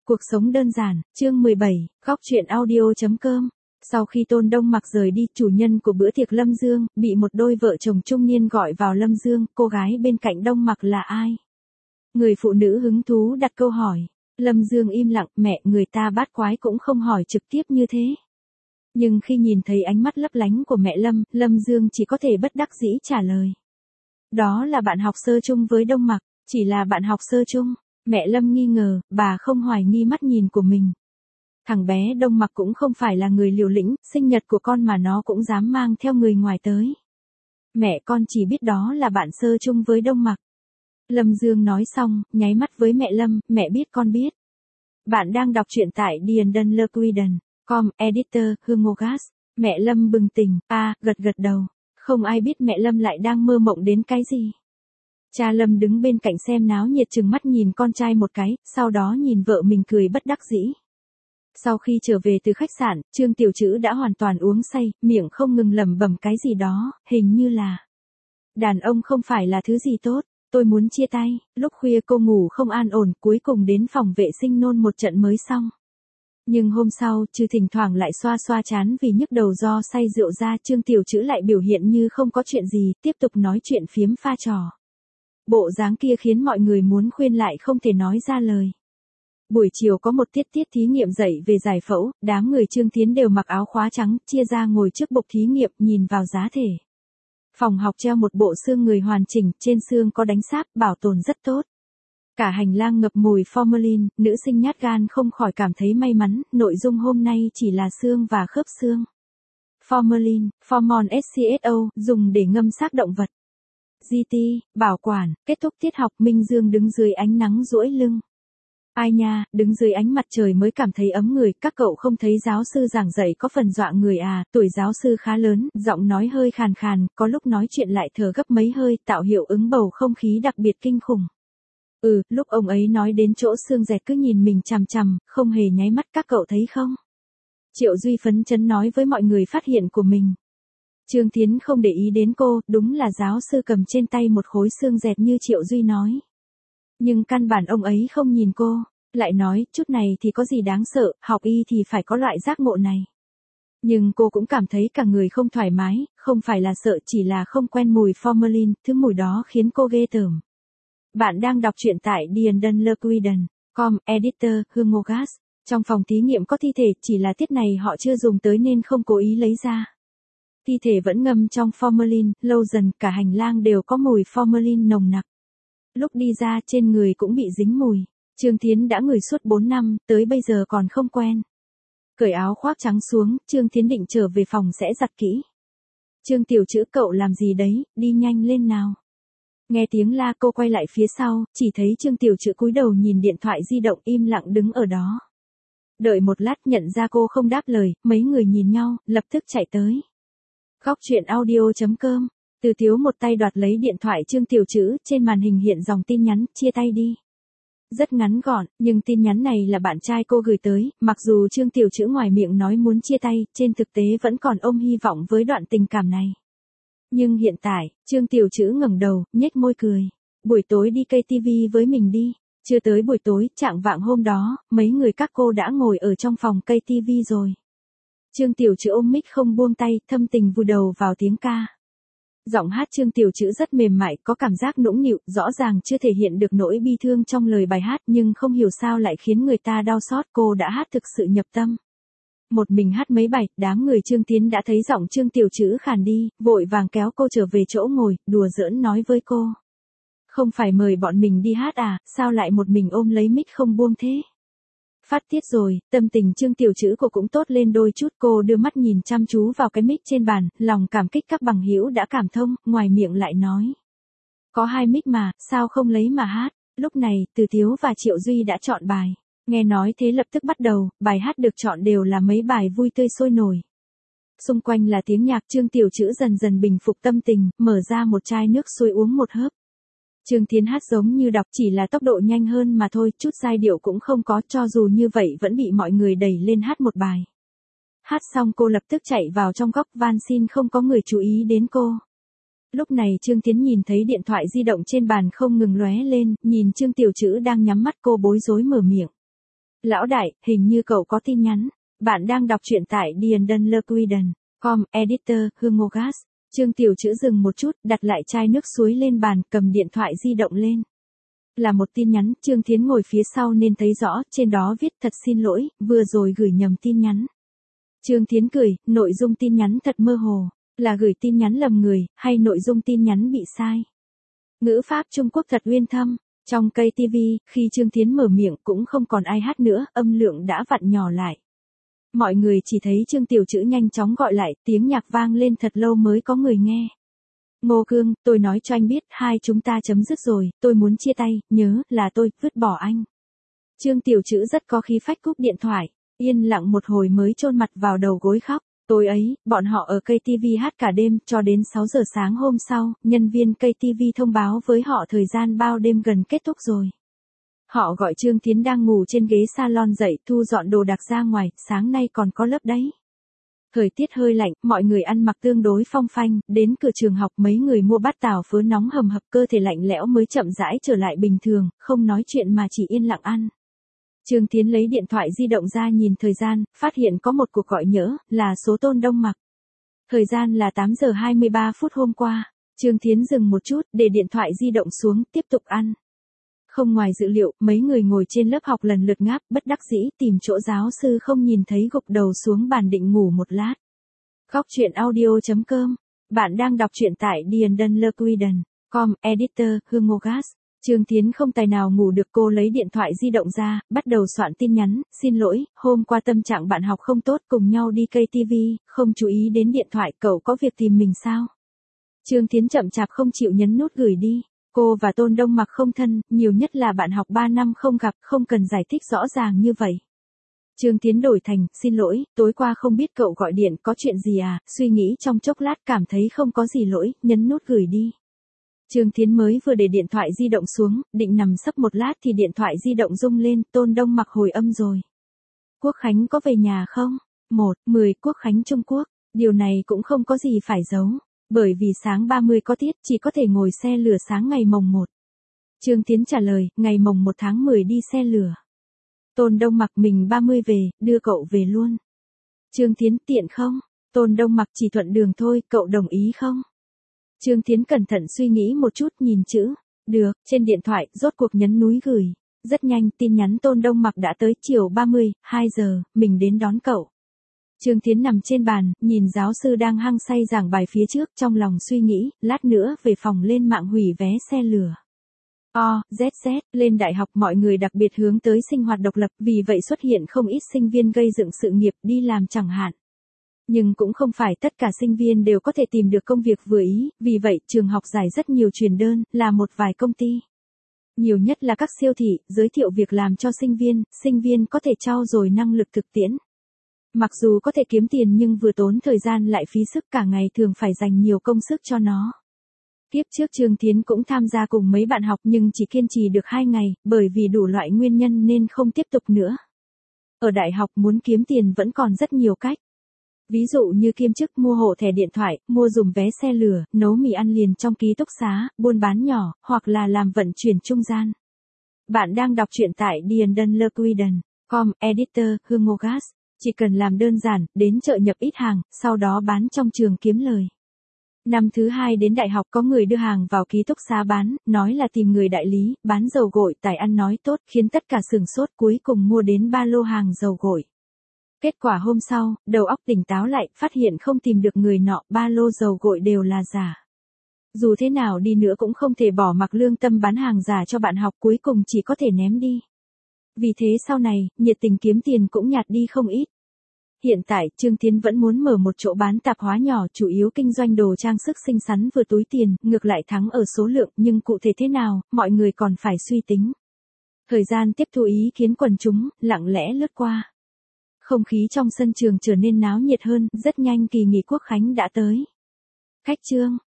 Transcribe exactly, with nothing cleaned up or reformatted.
Cuộc sống đơn giản, chương mười bảy, góc truyện audio.com. Sau khi Tôn Đông Mặc rời đi, chủ nhân của bữa tiệc Lâm Dương, bị một đôi vợ chồng trung niên gọi vào Lâm Dương, cô gái bên cạnh Đông Mặc là ai? Người phụ nữ hứng thú đặt câu hỏi. Lâm Dương im lặng, mẹ người ta bát quái cũng không hỏi trực tiếp như thế. Nhưng khi nhìn thấy ánh mắt lấp lánh của mẹ Lâm, Lâm Dương chỉ có thể bất đắc dĩ trả lời. Đó là bạn học sơ chung với Đông Mặc, chỉ là bạn học sơ chung. Mẹ Lâm nghi ngờ, bà không hoài nghi mắt nhìn của mình. Thằng bé Đông Mặc cũng không phải là người liều lĩnh, sinh nhật của con mà nó cũng dám mang theo người ngoài tới. Mẹ con chỉ biết đó là bạn sơ chung với Đông Mặc. Lâm Dương nói xong, nháy mắt với mẹ Lâm, mẹ biết con biết. Bạn đang đọc truyện tại Dienden Lequiden chấm com, editor, Humogas. Mẹ Lâm bừng tỉnh, a, à, gật gật đầu. Không ai biết mẹ Lâm lại đang mơ mộng đến cái gì. Cha Lâm đứng bên cạnh xem náo nhiệt trừng mắt nhìn con trai một cái, sau đó nhìn vợ mình cười bất đắc dĩ. Sau khi trở về từ khách sạn, Trương Tiểu Trữ đã hoàn toàn uống say, miệng không ngừng lẩm bẩm cái gì đó, hình như là đàn ông không phải là thứ gì tốt, tôi muốn chia tay. Lúc khuya cô ngủ không an ổn, cuối cùng đến phòng vệ sinh nôn một trận mới xong. Nhưng hôm sau, trừ thỉnh thoảng lại xoa xoa chán vì nhức đầu do say rượu ra, Trương Tiểu Trữ lại biểu hiện như không có chuyện gì, tiếp tục nói chuyện phiếm pha trò. Bộ dáng kia khiến mọi người muốn khuyên lại không thể nói ra lời. Buổi chiều có một tiết tiết thí nghiệm dạy về giải phẫu, đám người Trương Tiến đều mặc áo khóa trắng, chia ra ngồi trước bục thí nghiệm nhìn vào giá thể. Phòng học treo một bộ xương người hoàn chỉnh, trên xương có đánh sáp, bảo tồn rất tốt. Cả hành lang ngập mùi formalin, nữ sinh nhát gan không khỏi cảm thấy may mắn, nội dung hôm nay chỉ là xương và khớp xương. Formalin, Formol ét xê ét o, dùng để ngâm xác động vật. giê tê, bảo quản, kết thúc tiết học, Minh Dương đứng dưới ánh nắng duỗi lưng. Ai nha, đứng dưới ánh mặt trời mới cảm thấy ấm người, các cậu không thấy giáo sư giảng dạy có phần dọa người à, tuổi giáo sư khá lớn, giọng nói hơi khàn khàn, có lúc nói chuyện lại thở gấp mấy hơi, tạo hiệu ứng bầu không khí đặc biệt kinh khủng. Ừ, lúc ông ấy nói đến chỗ xương dẹt cứ nhìn mình chằm chằm, không hề nháy mắt, các cậu thấy không? Triệu Duy phấn chấn nói với mọi người phát hiện của mình. Trương Tiến không để ý đến cô, đúng là giáo sư cầm trên tay một khối xương dẹt như Triệu Duy nói. Nhưng căn bản ông ấy không nhìn cô, lại nói, chút này thì có gì đáng sợ, học y thì phải có loại giác ngộ này. Nhưng cô cũng cảm thấy cả người không thoải mái, không phải là sợ, chỉ là không quen mùi formalin, thứ mùi đó khiến cô ghê tởm. Bạn đang đọc truyện tại Dienden Lequiden chấm com, editor, Humogas. Trong phòng thí nghiệm có thi thể, chỉ là tiết này họ chưa dùng tới nên không cố ý lấy ra. Thi thể vẫn ngâm trong formalin, lâu dần cả hành lang đều có mùi formalin nồng nặc. Lúc đi ra trên người cũng bị dính mùi. Trương Tiến đã ngửi suốt bốn năm, tới bây giờ còn không quen. Cởi áo khoác trắng xuống, Trương Tiến định trở về phòng sẽ giặt kỹ. Trương Tiểu Trữ, cậu làm gì đấy, đi nhanh lên nào. Nghe tiếng la cô quay lại phía sau, chỉ thấy Trương Tiểu Trữ cúi đầu nhìn điện thoại di động im lặng đứng ở đó. Đợi một lát nhận ra cô không đáp lời, mấy người nhìn nhau, lập tức chạy tới. Góc truyện audio.com. Từ Tiếu một tay đoạt lấy điện thoại Trương Tiểu Trữ, trên màn hình hiện dòng tin nhắn, chia tay đi. Rất ngắn gọn, nhưng tin nhắn này là bạn trai cô gửi tới, mặc dù Trương Tiểu Trữ ngoài miệng nói muốn chia tay, trên thực tế vẫn còn ôm hy vọng với đoạn tình cảm này. Nhưng hiện tại, Trương Tiểu Trữ ngẩng đầu, nhếch môi cười. Buổi tối đi cây tivi với mình đi. Chưa tới buổi tối, chạng vạng hôm đó, mấy người các cô đã ngồi ở trong phòng cây tivi rồi. Trương Tiểu Trữ ôm mic không buông tay, thâm tình vùi đầu vào tiếng ca. Giọng hát Trương Tiểu Trữ rất mềm mại, có cảm giác nũng nịu, rõ ràng chưa thể hiện được nỗi bi thương trong lời bài hát, nhưng không hiểu sao lại khiến người ta đau xót, cô đã hát thực sự nhập tâm. Một mình hát mấy bài, đám người Trương Tiến đã thấy giọng Trương Tiểu Trữ khàn đi, vội vàng kéo cô trở về chỗ ngồi, đùa giỡn nói với cô. Không phải mời bọn mình đi hát à, sao lại một mình ôm lấy mic không buông thế? Phát tiết rồi, tâm tình Trương Tiểu Trữ cô cũng tốt lên đôi chút, cô đưa mắt nhìn chăm chú vào cái mic trên bàn, lòng cảm kích các bằng hữu đã cảm thông, ngoài miệng lại nói. Có hai mic mà, sao không lấy mà hát? Lúc này, Từ Tiếu và Triệu Duy đã chọn bài. Nghe nói thế lập tức bắt đầu, bài hát được chọn đều là mấy bài vui tươi sôi nổi. Xung quanh là tiếng nhạc, Trương Tiểu Trữ dần dần bình phục tâm tình, mở ra một chai nước sôi uống một hớp. Trương Tiến hát giống như đọc, chỉ là tốc độ nhanh hơn mà thôi, chút giai điệu cũng không có, cho dù như vậy vẫn bị mọi người đẩy lên hát một bài. Hát xong cô lập tức chạy vào trong góc van xin không có người chú ý đến cô. Lúc này Trương Tiến nhìn thấy điện thoại di động trên bàn không ngừng lóe lên, nhìn Trương Tiểu Trữ đang nhắm mắt cô bối rối mở miệng. Lão đại, hình như cậu có tin nhắn. Bạn đang đọc truyện tại diandunlequiden chấm com, editor, Humogas. Trương Tiểu Trữ dừng một chút, đặt lại chai nước suối lên bàn, cầm điện thoại di động lên. Là một tin nhắn, Trương Thiến ngồi phía sau nên thấy rõ, trên đó viết thật xin lỗi, vừa rồi gửi nhầm tin nhắn. Trương Thiến cười, nội dung tin nhắn thật mơ hồ, là gửi tin nhắn lầm người, hay nội dung tin nhắn bị sai. Ngữ pháp Trung Quốc thật uyên thâm. Trong cây ti vi, khi Trương Thiến mở miệng cũng không còn ai hát nữa, âm lượng đã vặn nhỏ lại. Mọi người chỉ thấy Trương Tiểu Trữ nhanh chóng gọi lại, tiếng nhạc vang lên thật lâu mới có người nghe. Ngô Cương, tôi nói cho anh biết, hai chúng ta chấm dứt rồi, tôi muốn chia tay, nhớ, là tôi, vứt bỏ anh. Trương Tiểu Trữ rất có khí phách cúp điện thoại, yên lặng một hồi mới chôn mặt vào đầu gối khóc. Tối ấy, bọn họ ở cây ti vi hát cả đêm, cho đến sáu giờ sáng hôm sau, nhân viên cây ti vi thông báo với họ thời gian bao đêm gần kết thúc rồi. Họ gọi Trương Thiến đang ngủ trên ghế salon dậy, thu dọn đồ đạc ra ngoài, sáng nay còn có lớp đấy. Thời tiết hơi lạnh, mọi người ăn mặc tương đối phong phanh, đến cửa trường học mấy người mua bát tàu phớ nóng hầm hập, cơ thể lạnh lẽo mới chậm rãi trở lại bình thường, không nói chuyện mà chỉ yên lặng ăn. Trương Thiến lấy điện thoại di động ra nhìn thời gian, phát hiện có một cuộc gọi nhỡ, là số Tôn Đông Mặc. Thời gian là tám giờ hai mươi ba phút hôm qua. Trương Thiến dừng một chút, để điện thoại di động xuống, tiếp tục ăn. Không ngoài dự liệu, mấy người ngồi trên lớp học lần lượt ngáp, bất đắc dĩ, tìm chỗ giáo sư không nhìn thấy gục đầu xuống bàn định ngủ một lát. Góc truyện audio chấm com. Bạn đang đọc truyện tại diandunlequiden chấm com, editor, Humogas. Trương Thiến không tài nào ngủ được, cô lấy điện thoại di động ra, bắt đầu soạn tin nhắn, xin lỗi, hôm qua tâm trạng bạn học không tốt, cùng nhau đi cây ti vi, không chú ý đến điện thoại, cậu có việc tìm mình sao? Trương Thiến chậm chạp không chịu nhấn nút gửi đi, cô và Tôn Đông Mặc không thân, nhiều nhất là bạn học ba năm không gặp, không cần giải thích rõ ràng như vậy. Trương Thiến đổi thành, xin lỗi, tối qua không biết cậu gọi điện, có chuyện gì à, suy nghĩ trong chốc lát cảm thấy không có gì lỗi, nhấn nút gửi đi. Trương Thiến mới vừa để điện thoại di động xuống, định nằm sấp một lát thì điện thoại di động rung lên, Tôn Đông Mặc hồi âm rồi. Quốc Khánh có về nhà không? một, mười, Quốc Khánh Trung Quốc. Điều này cũng không có gì phải giấu. Bởi vì sáng ba mươi có tiết, chỉ có thể ngồi xe lửa sáng ngày mồng một. Trương Thiến trả lời, ngày mồng một tháng mười đi xe lửa. Tôn Đông Mặc, mình ba mươi về, đưa cậu về luôn. Trương Thiến, tiện không? Tôn Đông Mặc, chỉ thuận đường thôi, cậu đồng ý không? Trương Thiến cẩn thận suy nghĩ một chút, nhìn chữ, được, trên điện thoại, rốt cuộc nhấn núi gửi. Rất nhanh, tin nhắn Tôn Đông Mặc đã tới, chiều ba mươi, hai giờ, mình đến đón cậu. Trương Thiến nằm trên bàn, nhìn giáo sư đang hăng say giảng bài phía trước, trong lòng suy nghĩ, lát nữa về phòng lên mạng hủy vé xe lửa. O, Z Z, lên đại học mọi người đặc biệt hướng tới sinh hoạt độc lập, vì vậy xuất hiện không ít sinh viên gây dựng sự nghiệp, đi làm chẳng hạn. Nhưng cũng không phải tất cả sinh viên đều có thể tìm được công việc vừa ý, vì vậy trường học giải rất nhiều truyền đơn, là một vài công ty. Nhiều nhất là các siêu thị, giới thiệu việc làm cho sinh viên, sinh viên có thể trau dồi năng lực thực tiễn. Mặc dù có thể kiếm tiền nhưng vừa tốn thời gian lại phí sức, cả ngày thường phải dành nhiều công sức cho nó. Tiếp trước Trương Thiến cũng tham gia cùng mấy bạn học nhưng chỉ kiên trì được hai ngày, bởi vì đủ loại nguyên nhân nên không tiếp tục nữa. Ở đại học muốn kiếm tiền vẫn còn rất nhiều cách. Ví dụ như kiêm chức mua hộ thẻ điện thoại, mua dùm vé xe lửa, nấu mì ăn liền trong ký túc xá, buôn bán nhỏ, hoặc là làm vận chuyển trung gian. Bạn đang đọc truyện tại diandunlequiden chấm com, editor, Humogas. Chỉ cần làm đơn giản, đến chợ nhập ít hàng, sau đó bán trong trường kiếm lời. Năm thứ hai đến đại học có người đưa hàng vào ký túc xá bán, nói là tìm người đại lý, bán dầu gội, tài ăn nói tốt, khiến tất cả sửng sốt, cuối cùng mua đến ba lô hàng dầu gội. Kết quả hôm sau, đầu óc tỉnh táo lại, phát hiện không tìm được người nọ, ba lô dầu gội đều là giả. Dù thế nào đi nữa cũng không thể bỏ mặc lương tâm bán hàng giả cho bạn học, cuối cùng chỉ có thể ném đi. Vì thế sau này, nhiệt tình kiếm tiền cũng nhạt đi không ít. Hiện tại, Trương Thiến vẫn muốn mở một chỗ bán tạp hóa nhỏ, chủ yếu kinh doanh đồ trang sức xinh xắn vừa túi tiền, ngược lại thắng ở số lượng, nhưng cụ thể thế nào, mọi người còn phải suy tính. Thời gian tiếp thu ý kiến quần chúng, lặng lẽ lướt qua. Không khí trong sân trường trở nên náo nhiệt hơn, rất nhanh kỳ nghỉ Quốc Khánh đã tới. Khách trương,